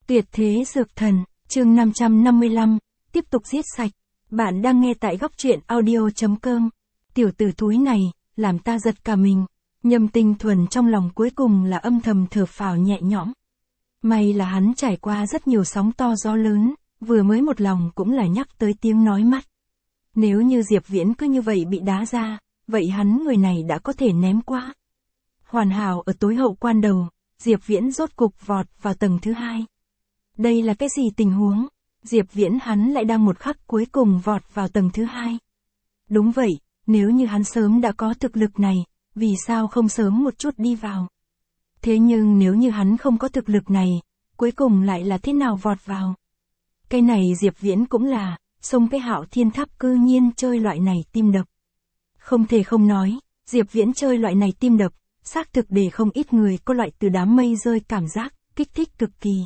Tuyệt thế dược thần, chương 555, tiếp tục giết sạch. Bạn đang nghe tại góc truyện audio.com. Tiểu tử thúi này, làm ta giật cả mình. Nhâm Tinh Thuần trong lòng cuối cùng là âm thầm thở phào nhẹ nhõm. May là hắn trải qua rất nhiều sóng to gió lớn, vừa mới một lòng cũng là nhắc tới tiếng nói mắt. Nếu như Diệp Viễn cứ như vậy bị đá ra, vậy hắn người này đã có thể ném qua. Hoàn hảo ở tối hậu quan đầu, Diệp Viễn rốt cục vọt vào tầng thứ 2. Đây là cái gì tình huống? Diệp Viễn hắn lại đang một khắc cuối cùng vọt vào tầng thứ 2. Đúng vậy, nếu như hắn sớm đã có thực lực này, vì sao không sớm một chút đi vào? Thế nhưng nếu như hắn không có thực lực này, cuối cùng lại là thế nào vọt vào? Cái này Diệp Viễn cũng là, xông cái Hạo Thiên Tháp cư nhiên chơi loại này tim đập. Không thể không nói, Diệp Viễn chơi loại này tim đập, xác thực để không ít người có loại từ đám mây rơi cảm giác, kích thích cực kỳ.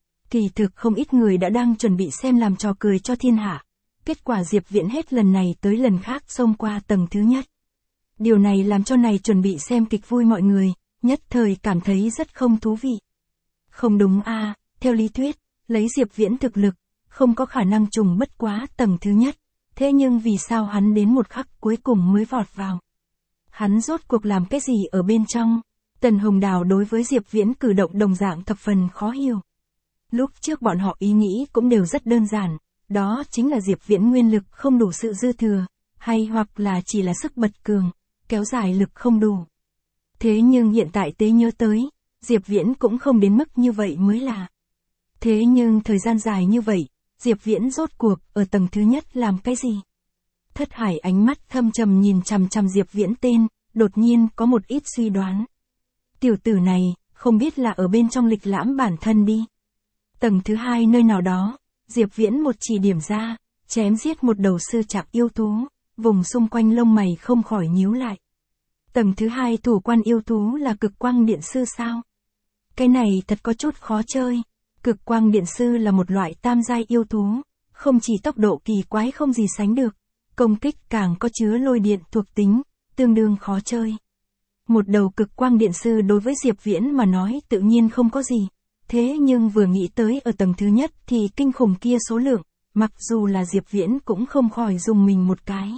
Kỳ thực không ít người đã đang chuẩn bị xem làm trò cười cho thiên hạ. Kết quả Diệp Viễn hết lần này tới lần khác xông qua tầng thứ nhất. Điều này làm cho này chuẩn bị xem kịch vui mọi người, nhất thời cảm thấy rất không thú vị. Không đúng a, theo lý thuyết, lấy Diệp Viễn thực lực, không có khả năng trùng bất quá tầng thứ nhất. Thế nhưng vì sao hắn đến một khắc cuối cùng mới vọt vào? Hắn rốt cuộc làm cái gì ở bên trong? Tần Hồng Đào đối với Diệp Viễn cử động đồng dạng thập phần khó hiểu. Lúc trước bọn họ ý nghĩ cũng đều rất đơn giản, đó chính là Diệp Viễn nguyên lực không đủ sự dư thừa, hay hoặc là chỉ là sức bật cường, kéo dài lực không đủ. Thế nhưng hiện tại tế nhớ tới, Diệp Viễn cũng không đến mức như vậy mới là. Thế nhưng thời gian dài như vậy, Diệp Viễn rốt cuộc ở tầng thứ nhất làm cái gì? Thất Hải ánh mắt thâm trầm nhìn chằm chằm Diệp Viễn tên, đột nhiên có một ít suy đoán. Tiểu tử này, không biết là ở bên trong lịch lãm bản thân đi. Tầng thứ 2 nơi nào đó, Diệp Viễn một chỉ điểm ra, chém giết một đầu sư trạc yêu thú, vùng xung quanh lông mày không khỏi nhíu lại. Tầng thứ 2 thủ quan yêu thú là cực quang điện sư sao? Cái này thật có chút khó chơi. Cực quang điện sư là một loại tam giai yêu thú, không chỉ tốc độ kỳ quái không gì sánh được, công kích càng có chứa lôi điện thuộc tính, tương đương khó chơi. Một đầu cực quang điện sư đối với Diệp Viễn mà nói tự nhiên không có gì. Thế nhưng vừa nghĩ tới ở tầng thứ nhất thì kinh khủng kia số lượng, mặc dù là Diệp Viễn cũng không khỏi dùng mình một cái.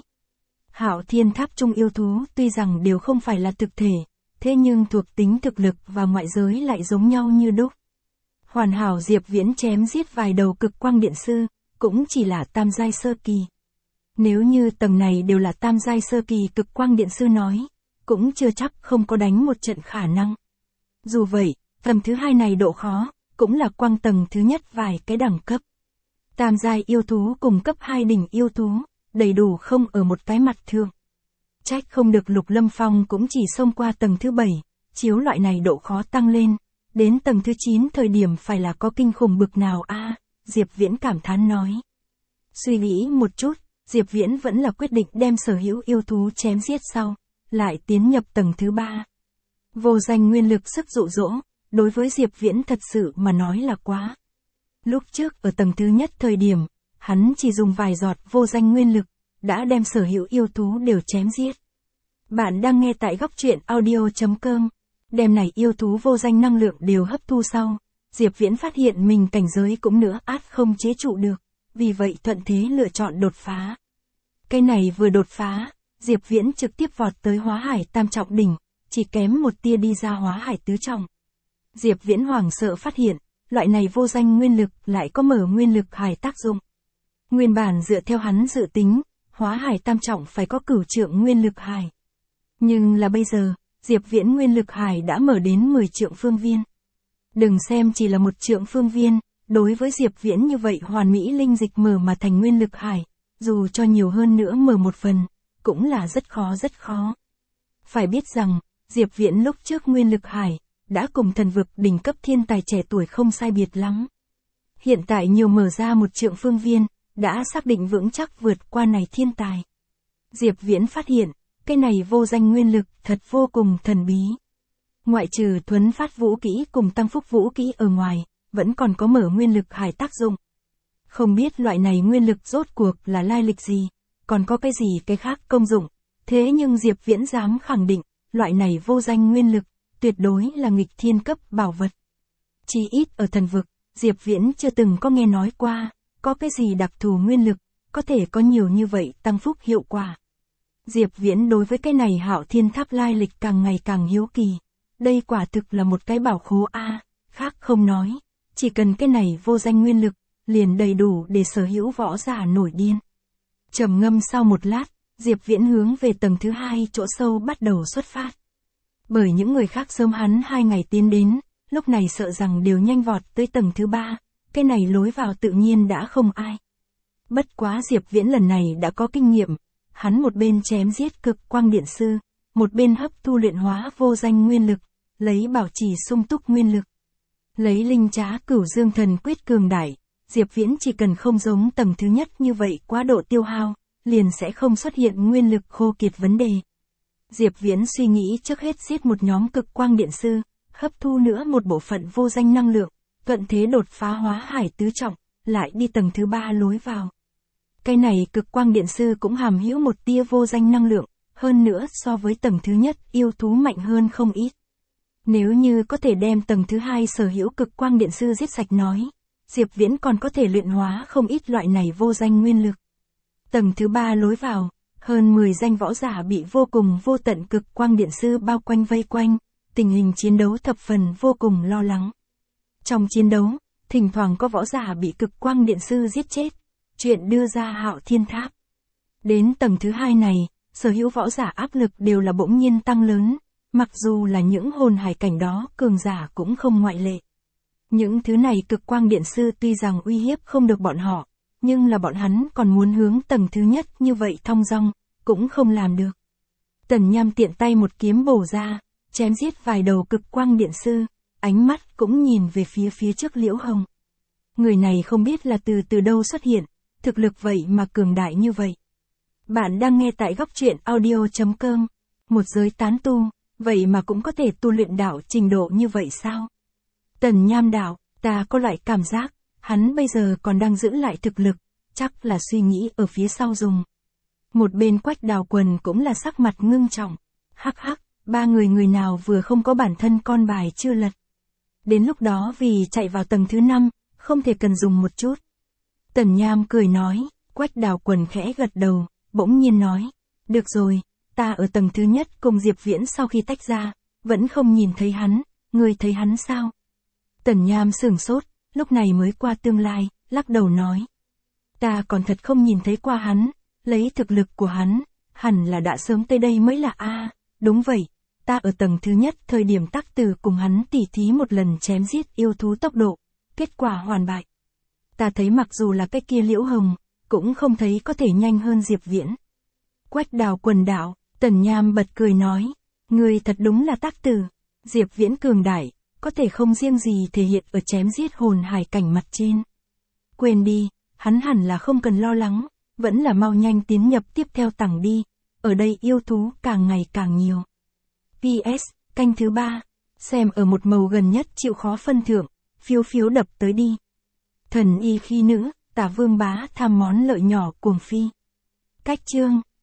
Hạo Thiên Tháp trung yêu thú tuy rằng đều không phải là thực thể, thế nhưng thuộc tính thực lực và ngoại giới lại giống nhau như đúc. Hoàn hảo Diệp Viễn chém giết vài đầu cực quang điện sư, cũng chỉ là tam giai sơ kỳ. Nếu như tầng này đều là tam giai sơ kỳ cực quang điện sư nói, cũng chưa chắc không có đánh một trận khả năng. Dù vậy, tầng thứ 2 này độ khó, cũng là quang tầng thứ nhất vài cái đẳng cấp. Tam giai yêu thú cùng cấp 2 đỉnh yêu thú, đầy đủ không ở một cái mặt thường. Trách không được Lục Lâm Phong cũng chỉ xông qua tầng thứ 7, chiếu loại này độ khó tăng lên, đến tầng thứ 9 thời điểm phải là có kinh khủng bực nào a, Diệp Viễn cảm thán nói. Suy nghĩ một chút, Diệp Viễn vẫn là quyết định đem sở hữu yêu thú chém giết sau, lại tiến nhập tầng thứ 3. Vô danh nguyên lực sức dụ dỗ, đối với Diệp Viễn thật sự mà nói là quá. Lúc trước ở tầng thứ nhất thời điểm, hắn chỉ dùng vài giọt vô danh nguyên lực, đã đem sở hữu yêu thú đều chém giết. Bạn đang nghe tại góc truyện audio.com. Đem này yêu thú vô danh năng lượng đều hấp thu sau, Diệp Viễn phát hiện mình cảnh giới cũng nữa át không chế trụ được, vì vậy thuận thế lựa chọn đột phá. Cái này vừa đột phá, Diệp Viễn trực tiếp vọt tới Hóa Hải Tam Trọng đỉnh, chỉ kém một tia đi ra Hóa Hải Tứ Trọng. Diệp Viễn hoảng sợ phát hiện, loại này vô danh nguyên lực lại có mở nguyên lực hải tác dụng. Nguyên bản dựa theo hắn dự tính, Hóa Hải Tam Trọng phải có cửu trượng nguyên lực hải. Nhưng là bây giờ, Diệp Viễn nguyên lực hải đã mở đến 10 trượng phương viên. Đừng xem chỉ là một trượng phương viên, đối với Diệp Viễn như vậy hoàn mỹ linh dịch mở mà thành nguyên lực hải, dù cho nhiều hơn nữa mở một phần, cũng là rất khó rất khó. Phải biết rằng, Diệp Viễn lúc trước nguyên lực hải, đã cùng thần vực đỉnh cấp thiên tài trẻ tuổi không sai biệt lắm. Hiện tại nhiều mở ra một trượng phương viên, đã xác định vững chắc vượt qua này thiên tài. Diệp Viễn phát hiện, cái này vô danh nguyên lực thật vô cùng thần bí. Ngoại trừ thuấn phát vũ kỹ cùng tăng phúc vũ kỹ ở ngoài, vẫn còn có mở nguyên lực hải tác dụng. Không biết loại này nguyên lực rốt cuộc là lai lịch gì, còn có cái gì cái khác công dụng. Thế nhưng Diệp Viễn dám khẳng định, loại này vô danh nguyên lực, tuyệt đối là nghịch thiên cấp bảo vật. Chỉ ít ở thần vực, Diệp Viễn chưa từng có nghe nói qua, có cái gì đặc thù nguyên lực, có thể có nhiều như vậy tăng phúc hiệu quả. Diệp Viễn đối với cái này Hạo Thiên Tháp lai lịch càng ngày càng hiếu kỳ. Đây quả thực là một cái bảo khố a, khác không nói, chỉ cần cái này vô danh nguyên lực, liền đầy đủ để sở hữu võ giả nổi điên. Trầm ngâm sau một lát, Diệp Viễn hướng về tầng thứ 2 chỗ sâu bắt đầu xuất phát. Bởi những người khác sớm hắn 2 ngày tiến đến, lúc này sợ rằng đều nhanh vọt tới tầng thứ 3, cái này lối vào tự nhiên đã không ai. Bất quá Diệp Viễn lần này đã có kinh nghiệm, hắn một bên chém giết cực quang điện sư, một bên hấp thu luyện hóa vô danh nguyên lực, lấy bảo trì sung túc nguyên lực. Lấy linh trá Cửu Dương Thần Quyết cường đại, Diệp Viễn chỉ cần không giống tầng thứ nhất như vậy quá độ tiêu hao, liền sẽ không xuất hiện nguyên lực khô kiệt vấn đề. Diệp Viễn suy nghĩ trước hết giết một nhóm cực quang điện sư, hấp thu nữa một bộ phận vô danh năng lượng, thuận thế đột phá hóa hải tứ trọng, lại đi tầng thứ 3 lối vào. Cái này cực quang điện sư cũng hàm hữu một tia vô danh năng lượng, hơn nữa so với tầng thứ nhất yêu thú mạnh hơn không ít. Nếu như có thể đem tầng thứ 2 sở hữu cực quang điện sư giết sạch nói, Diệp Viễn còn có thể luyện hóa không ít loại này vô danh nguyên lực. Tầng thứ 3 lối vào, hơn 10 danh võ giả bị vô cùng vô tận cực quang điện sư bao quanh vây quanh, tình hình chiến đấu thập phần vô cùng lo lắng. Trong chiến đấu, thỉnh thoảng có võ giả bị cực quang điện sư giết chết, chuyện đưa ra Hạo Thiên Tháp. Đến tầng thứ 2 này, sở hữu võ giả áp lực đều là bỗng nhiên tăng lớn, mặc dù là những hồn hải cảnh đó cường giả cũng không ngoại lệ. Những thứ này cực quang điện sư tuy rằng uy hiếp không được bọn họ, nhưng là bọn hắn còn muốn hướng tầng thứ nhất như vậy thong dong, cũng không làm được. Tần Nham tiện tay một kiếm bổ ra, chém giết vài đầu cực quang điện sư, ánh mắt cũng nhìn về phía trước Liễu Hồng. Người này không biết là từ đâu xuất hiện, thực lực vậy mà cường đại như vậy. Bạn đang nghe tại góc truyện audio.com, một giới tán tu, vậy mà cũng có thể tu luyện đạo trình độ như vậy sao? Tần Nham đạo, ta có loại cảm giác, hắn bây giờ còn đang giữ lại thực lực, chắc là suy nghĩ ở phía sau dùng. Một bên Quách Đào Quần cũng là sắc mặt ngưng trọng. Hắc hắc, ba người nào vừa không có bản thân con bài chưa lật. Đến lúc đó vì chạy vào tầng thứ 5, không thể cần dùng một chút. Tần Nham cười nói, Quách Đào Quần khẽ gật đầu, bỗng nhiên nói, được rồi, ta ở tầng thứ nhất cùng Diệp Viễn sau khi tách ra, vẫn không nhìn thấy hắn, ngươi thấy hắn sao? Tần Nham sửng sốt, lúc này mới qua tương lai, lắc đầu nói. Ta còn thật không nhìn thấy qua hắn, lấy thực lực của hắn, hẳn là đã sớm tới đây mới là a. Đúng vậy, ta ở tầng thứ nhất thời điểm Tắc Từ cùng hắn tỉ thí một lần chém giết yêu thú tốc độ, kết quả hoàn bại. Ta thấy mặc dù là cái kia Liễu Hồng, cũng không thấy có thể nhanh hơn Diệp Viễn. Quách Đào Quần đạo, Tần Nham bật cười nói, người thật đúng là Tắc Từ, Diệp Viễn cường đại, có thể không riêng gì thể hiện ở chém giết hồn hải cảnh mặt trên. Quên đi, hắn hẳn là không cần lo lắng, vẫn là mau nhanh tiến nhập tiếp theo tầng đi, ở đây yêu thú càng ngày càng nhiều. PS, canh thứ 3, xem ở một màu gần nhất chịu khó phân thưởng, phiếu đập tới đi. Thần y khi nữ, Tả Vương Bá tham món lợi nhỏ cuồng phi. Cách chương